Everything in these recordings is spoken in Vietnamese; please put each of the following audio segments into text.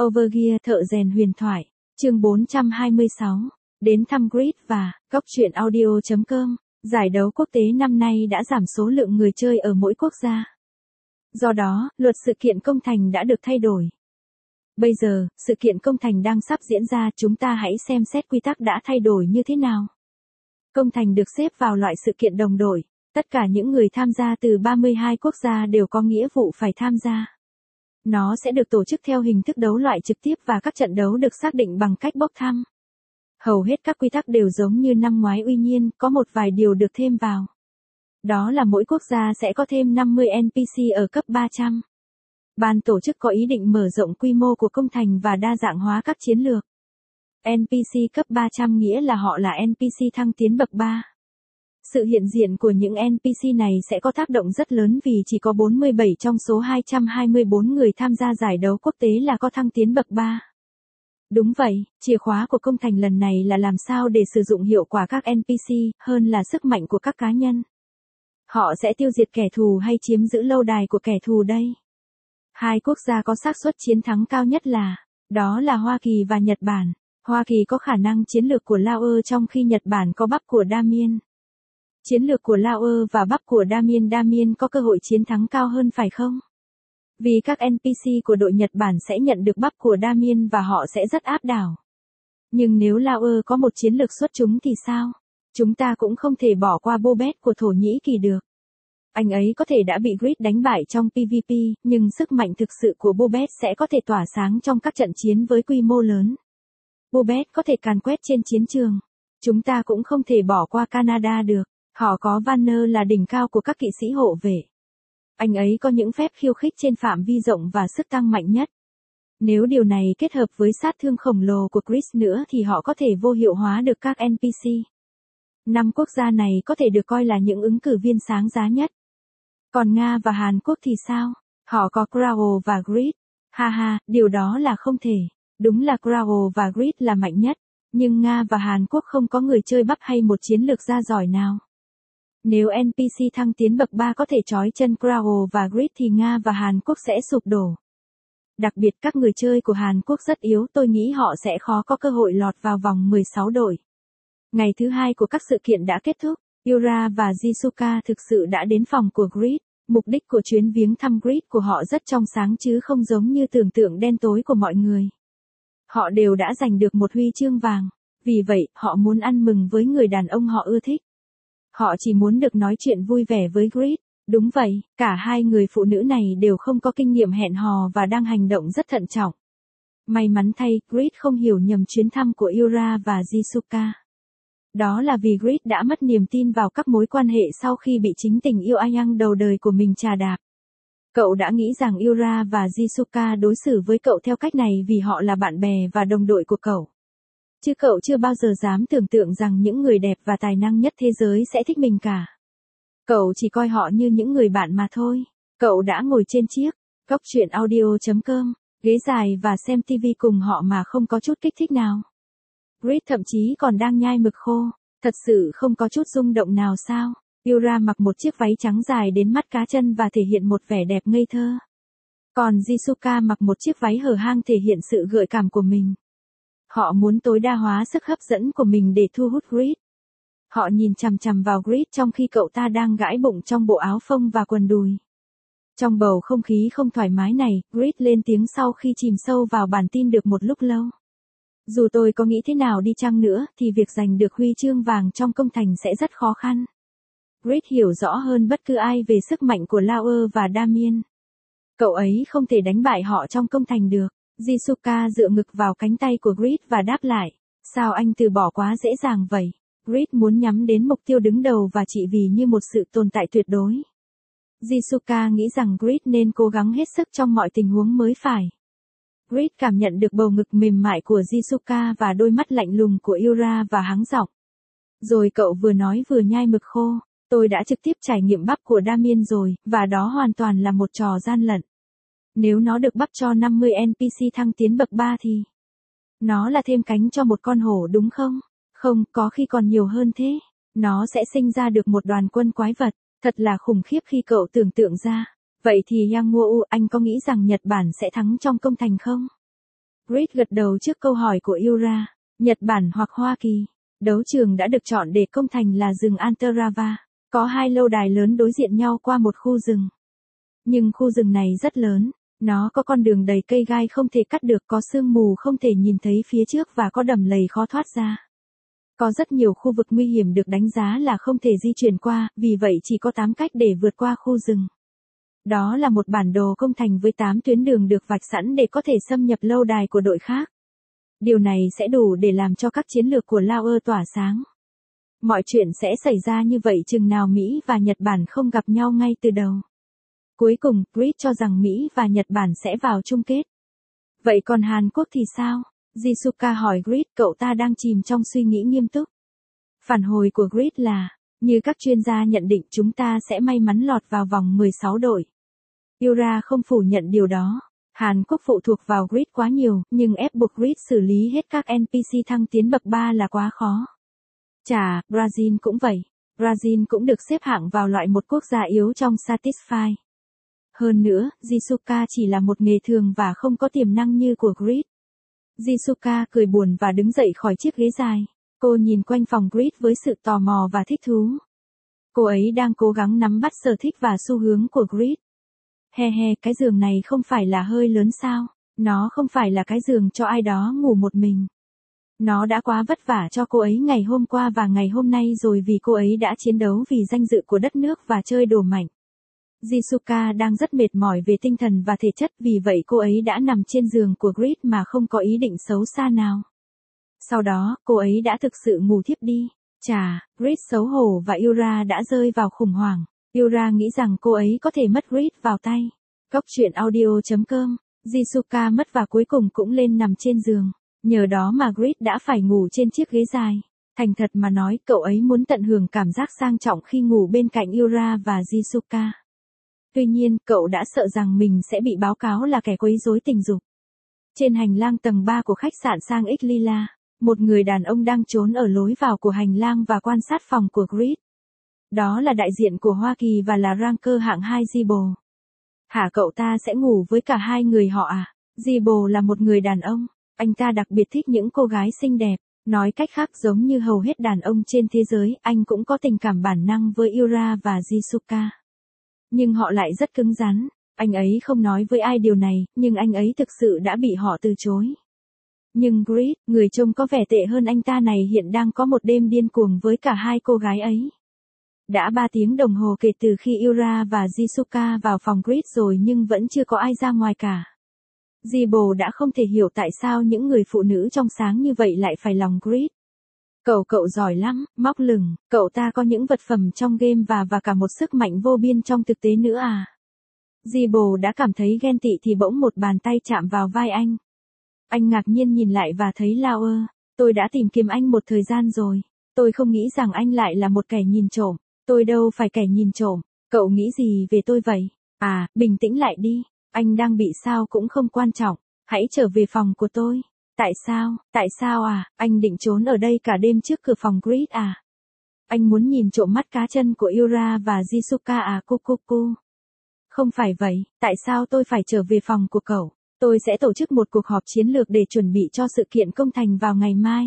Overgear thợ rèn huyền thoại, chương 426, đến thăm Grid và Góc truyện audio.com, giải đấu quốc tế năm nay đã giảm số lượng người chơi ở mỗi quốc gia. Do đó, luật sự kiện công thành đã được thay đổi. Bây giờ, sự kiện công thành đang sắp diễn ra, chúng ta hãy xem xét quy tắc đã thay đổi như thế nào. Công thành được xếp vào loại sự kiện đồng đội, tất cả những người tham gia từ 32 quốc gia đều có nghĩa vụ phải tham gia. Nó sẽ được tổ chức theo hình thức đấu loại trực tiếp và các trận đấu được xác định bằng cách bốc thăm. Hầu hết các quy tắc đều giống như năm ngoái, tuy nhiên, có một vài điều được thêm vào. Đó là mỗi quốc gia sẽ có thêm 50 NPC ở cấp 300. Ban tổ chức có ý định mở rộng quy mô của công thành và đa dạng hóa các chiến lược. NPC cấp 300 nghĩa là họ là NPC thăng tiến bậc 3. Sự hiện diện của những NPC này sẽ có tác động rất lớn vì chỉ có 47 trong số 224 người tham gia giải đấu quốc tế là có thăng tiến bậc 3. Đúng vậy, chìa khóa của công thành lần này là làm sao để sử dụng hiệu quả các NPC, hơn là sức mạnh của các cá nhân. Họ sẽ tiêu diệt kẻ thù hay chiếm giữ lâu đài của kẻ thù đây? Hai quốc gia có xác suất chiến thắng cao nhất đó là Hoa Kỳ và Nhật Bản. Hoa Kỳ có khả năng chiến lược của Laoer trong khi Nhật Bản có bắp của Damien. Chiến lược của Laoer và bắp của Damien có cơ hội chiến thắng cao hơn phải không? Vì các NPC của đội Nhật Bản sẽ nhận được bắp của Damien và họ sẽ rất áp đảo. Nhưng nếu Laoer có một chiến lược xuất chúng thì sao? Chúng ta cũng không thể bỏ qua Bobet của Thổ Nhĩ Kỳ được. Anh ấy có thể đã bị Grid đánh bại trong PvP, nhưng sức mạnh thực sự của Bobet sẽ có thể tỏa sáng trong các trận chiến với quy mô lớn. Bobet có thể càn quét trên chiến trường. Chúng ta cũng không thể bỏ qua Canada được. Họ có Vanner là đỉnh cao của các kỵ sĩ hộ vệ. Anh ấy có những phép khiêu khích trên phạm vi rộng và sức tăng mạnh nhất. Nếu điều này kết hợp với sát thương khổng lồ của Grid nữa thì họ có thể vô hiệu hóa được các NPC. 5 quốc gia này có thể được coi là những ứng cử viên sáng giá nhất. Còn Nga và Hàn Quốc thì sao? Họ có Crow và Grid. Ha, điều đó là không thể. Đúng là Crow và Grid là mạnh nhất. Nhưng Nga và Hàn Quốc không có người chơi bắp hay một chiến lược gia giỏi nào. Nếu NPC thăng tiến bậc 3 có thể trói chân Crow và Grid thì Nga và Hàn Quốc sẽ sụp đổ. Đặc biệt các người chơi của Hàn Quốc rất yếu, tôi nghĩ họ sẽ khó có cơ hội lọt vào vòng 16 đội. Ngày thứ hai của các sự kiện đã kết thúc, Yura và Jisuka thực sự đã đến phòng của Grid. Mục đích của chuyến viếng thăm Grid của họ rất trong sáng chứ không giống như tưởng tượng đen tối của mọi người. Họ đều đã giành được một huy chương vàng, vì vậy họ muốn ăn mừng với người đàn ông họ ưa thích. Họ chỉ muốn được nói chuyện vui vẻ với Grid. Đúng vậy, cả hai người phụ nữ này đều không có kinh nghiệm hẹn hò và đang hành động rất thận trọng. May mắn thay, Grid không hiểu nhầm chuyến thăm của Yura và Jisuka. Đó là vì Grid đã mất niềm tin vào các mối quan hệ sau khi bị chính tình yêu Ayang đầu đời của mình trà đạp. Cậu đã nghĩ rằng Yura và Jisuka đối xử với cậu theo cách này vì họ là bạn bè và đồng đội của cậu. Chứ cậu chưa bao giờ dám tưởng tượng rằng những người đẹp và tài năng nhất thế giới sẽ thích mình cả. Cậu chỉ coi họ như những người bạn mà thôi. Cậu đã ngồi trên chiếc Góc truyện audio.com, ghế dài và xem TV cùng họ mà không có chút kích thích nào. Grid thậm chí còn đang nhai mực khô. Thật sự không có chút rung động nào sao? Yura mặc một chiếc váy trắng dài đến mắt cá chân và thể hiện một vẻ đẹp ngây thơ. Còn Jisuka mặc một chiếc váy hở hang thể hiện sự gợi cảm của mình. Họ muốn tối đa hóa sức hấp dẫn của mình để thu hút Grid. Họ nhìn chằm chằm vào Grid trong khi cậu ta đang gãi bụng trong bộ áo phông và quần đùi. Trong bầu không khí không thoải mái này, Grid lên tiếng sau khi chìm sâu vào bản tin được một lúc lâu. Dù tôi có nghĩ thế nào đi chăng nữa thì việc giành được huy chương vàng trong công thành sẽ rất khó khăn. Grid hiểu rõ hơn bất cứ ai về sức mạnh của Laoer và Damien. Cậu ấy không thể đánh bại họ trong công thành được. Jisuka dựa ngực vào cánh tay của Grid và đáp lại. Sao anh từ bỏ quá dễ dàng vậy? Grid muốn nhắm đến mục tiêu đứng đầu và chỉ vì như một sự tồn tại tuyệt đối. Jisuka nghĩ rằng Grid nên cố gắng hết sức trong mọi tình huống mới phải. Grid cảm nhận được bầu ngực mềm mại của Jisuka và đôi mắt lạnh lùng của Yura và hắng giọng. Rồi cậu vừa nói vừa nhai mực khô. Tôi đã trực tiếp trải nghiệm bắp của Damien rồi, và đó hoàn toàn là một trò gian lận. Nếu nó được bắp cho 50 NPC thăng tiến bậc 3 thì nó là thêm cánh cho một con hổ đúng không? Không, có khi còn nhiều hơn thế. Nó sẽ sinh ra được một đoàn quân quái vật. Thật là khủng khiếp khi cậu tưởng tượng ra. Vậy thì Yang Nguo, anh có nghĩ rằng Nhật Bản sẽ thắng trong công thành không? Grid gật đầu trước câu hỏi của Ura. Nhật Bản hoặc Hoa Kỳ. Đấu trường đã được chọn để công thành là rừng Antarava. Có 2 lâu đài lớn đối diện nhau qua một khu rừng. Nhưng khu rừng này rất lớn. Nó có con đường đầy cây gai không thể cắt được, có sương mù không thể nhìn thấy phía trước và có đầm lầy khó thoát ra. Có rất nhiều khu vực nguy hiểm được đánh giá là không thể di chuyển qua, vì vậy chỉ có 8 cách để vượt qua khu rừng. Đó là một bản đồ công thành với 8 tuyến đường được vạch sẵn để có thể xâm nhập lâu đài của đội khác. Điều này sẽ đủ để làm cho các chiến lược của Lauer tỏa sáng. Mọi chuyện sẽ xảy ra như vậy chừng nào Mỹ và Nhật Bản không gặp nhau ngay từ đầu. Cuối cùng, Grid cho rằng Mỹ và Nhật Bản sẽ vào chung kết. Vậy còn Hàn Quốc thì sao? Jisuka hỏi Grid, cậu ta đang chìm trong suy nghĩ nghiêm túc. Phản hồi của Grid là, như các chuyên gia nhận định chúng ta sẽ may mắn lọt vào vòng 16 đội. Ura không phủ nhận điều đó. Hàn Quốc phụ thuộc vào Grid quá nhiều, nhưng ép buộc Grid xử lý hết các NPC thăng tiến bậc 3 là quá khó. Chà, Brazil cũng vậy. Brazil cũng được xếp hạng vào loại một quốc gia yếu trong Satisfy. Hơn nữa, Jisuka chỉ là một nghề thường và không có tiềm năng như của Grid. Jisuka cười buồn và đứng dậy khỏi chiếc ghế dài. Cô nhìn quanh phòng Grid với sự tò mò và thích thú. Cô ấy đang cố gắng nắm bắt sở thích và xu hướng của Grid. Cái giường này không phải là hơi lớn sao? Nó không phải là cái giường cho ai đó ngủ một mình. Nó đã quá vất vả cho cô ấy ngày hôm qua và ngày hôm nay rồi vì cô ấy đã chiến đấu vì danh dự của đất nước và chơi đồ mạnh. Jisuka đang rất mệt mỏi về tinh thần và thể chất, vì vậy cô ấy đã nằm trên giường của Grid mà không có ý định xấu xa nào. Sau đó, cô ấy đã thực sự ngủ thiếp đi. Chà, Grid xấu hổ và Ura đã rơi vào khủng hoảng. Ura nghĩ rằng cô ấy có thể mất Grid vào tay. Góc truyện audio.com. Jisuka mất và cuối cùng cũng lên nằm trên giường. Nhờ đó mà Grid đã phải ngủ trên chiếc ghế dài. Thành thật mà nói, cậu ấy muốn tận hưởng cảm giác sang trọng khi ngủ bên cạnh Ura và Jisuka. Tuy nhiên, cậu đã sợ rằng mình sẽ bị báo cáo là kẻ quấy rối tình dục. Trên hành lang tầng 3 của khách sạn sang X Lila, một người đàn ông đang trốn ở lối vào của hành lang và quan sát phòng của Grid. Đó là đại diện của Hoa Kỳ và là ranker hạng 2 Zibo. Hả, cậu ta sẽ ngủ với cả hai người họ à? Zibo là một người đàn ông. Anh ta đặc biệt thích những cô gái xinh đẹp. Nói cách khác, giống như hầu hết đàn ông trên thế giới, anh cũng có tình cảm bản năng với Ura và Jisuka. Nhưng họ lại rất cứng rắn. Anh ấy không nói với ai điều này, nhưng anh ấy thực sự đã bị họ từ chối. Nhưng Grid, người trông có vẻ tệ hơn anh ta này, hiện đang có một đêm điên cuồng với cả hai cô gái ấy. Đã 3 tiếng đồng hồ kể từ khi Ura và Jisuka vào phòng Grid rồi nhưng vẫn chưa có ai ra ngoài cả. Zibo đã không thể hiểu tại sao những người phụ nữ trong sáng như vậy lại phải lòng Grid. Cậu giỏi lắm, móc lửng, cậu ta có những vật phẩm trong game và cả một sức mạnh vô biên trong thực tế nữa à. Zibo đã cảm thấy ghen tị thì bỗng một bàn tay chạm vào vai anh. Anh ngạc nhiên nhìn lại và thấy Lauer. Tôi đã tìm kiếm anh một thời gian rồi. Tôi không nghĩ rằng anh lại là một kẻ nhìn trộm. Tôi đâu phải kẻ nhìn trộm. Cậu nghĩ gì về tôi vậy? À, bình tĩnh lại đi. Anh đang bị sao cũng không quan trọng. Hãy trở về phòng của tôi. Tại sao à? Anh định trốn ở đây cả đêm trước cửa phòng Grid à? Anh muốn nhìn trộm mắt cá chân của Ura và Jisuka à? Cucucu. Không phải vậy, tại sao tôi phải trở về phòng của cậu? Tôi sẽ tổ chức một cuộc họp chiến lược để chuẩn bị cho sự kiện công thành vào ngày mai.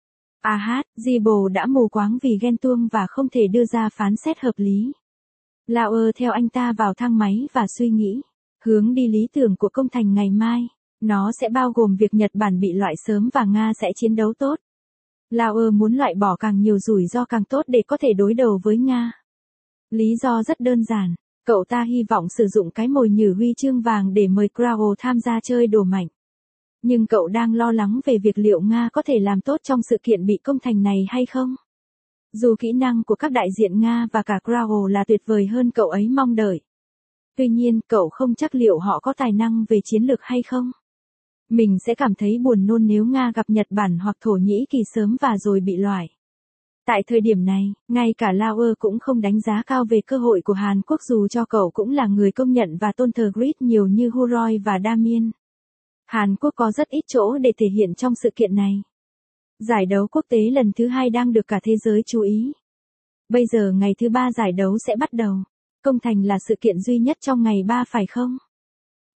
Zibo đã mù quáng vì ghen tuông và không thể đưa ra phán xét hợp lý. Lauer theo anh ta vào thang máy và suy nghĩ. Hướng đi lý tưởng của công thành ngày mai. Nó sẽ bao gồm việc Nhật Bản bị loại sớm và Nga sẽ chiến đấu tốt. Lauer muốn loại bỏ càng nhiều rủi ro càng tốt để có thể đối đầu với Nga. Lý do rất đơn giản. Cậu ta hy vọng sử dụng cái mồi nhử huy chương vàng để mời Krao tham gia chơi đồ mạnh. Nhưng cậu đang lo lắng về việc liệu Nga có thể làm tốt trong sự kiện bị công thành này hay không. Dù kỹ năng của các đại diện Nga và cả Krao là tuyệt vời hơn cậu ấy mong đợi. Tuy nhiên, cậu không chắc liệu họ có tài năng về chiến lược hay không. Mình sẽ cảm thấy buồn nôn nếu Nga gặp Nhật Bản hoặc Thổ Nhĩ Kỳ sớm và rồi bị loại. Tại thời điểm này, ngay cả Lauer cũng không đánh giá cao về cơ hội của Hàn Quốc dù cho cậu cũng là người công nhận và tôn thờ Grid nhiều như Huroy và Damien. Hàn Quốc có rất ít chỗ để thể hiện trong sự kiện này. Giải đấu quốc tế lần thứ 2 đang được cả thế giới chú ý. Bây giờ ngày thứ 3 giải đấu sẽ bắt đầu. Công thành là sự kiện duy nhất trong ngày 3 phải không?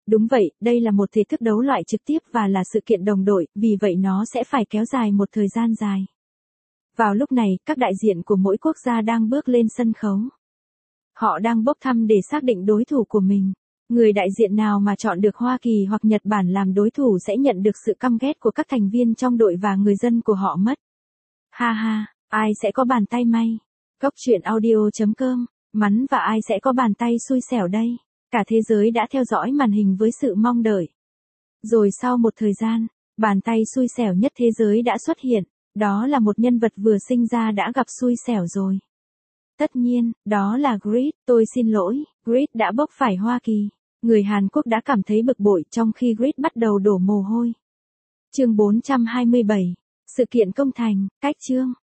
Đúng vậy, đây là một thể thức đấu loại trực tiếp và là sự kiện đồng đội, vì vậy nó sẽ phải kéo dài một thời gian dài. Vào lúc này, các đại diện của mỗi quốc gia đang bước lên sân khấu. Họ đang bốc thăm để xác định đối thủ của mình. Người đại diện nào mà chọn được Hoa Kỳ hoặc Nhật Bản làm đối thủ sẽ nhận được sự căm ghét của các thành viên trong đội và người dân của họ mất. Ha ha, ai sẽ có bàn tay may? Cốc truyện audio.com, mắn và ai sẽ có bàn tay xui xẻo đây? Cả thế giới đã theo dõi màn hình với sự mong đợi. Rồi sau một thời gian, bàn tay xui xẻo nhất thế giới đã xuất hiện. Đó là một nhân vật vừa sinh ra đã gặp xui xẻo rồi. Tất nhiên, đó là Grid, tôi xin lỗi, Grid đã bốc phải Hoa Kỳ. Người Hàn Quốc đã cảm thấy bực bội trong khi Grid bắt đầu đổ mồ hôi. Chương 427. Sự kiện công thành, cách chương.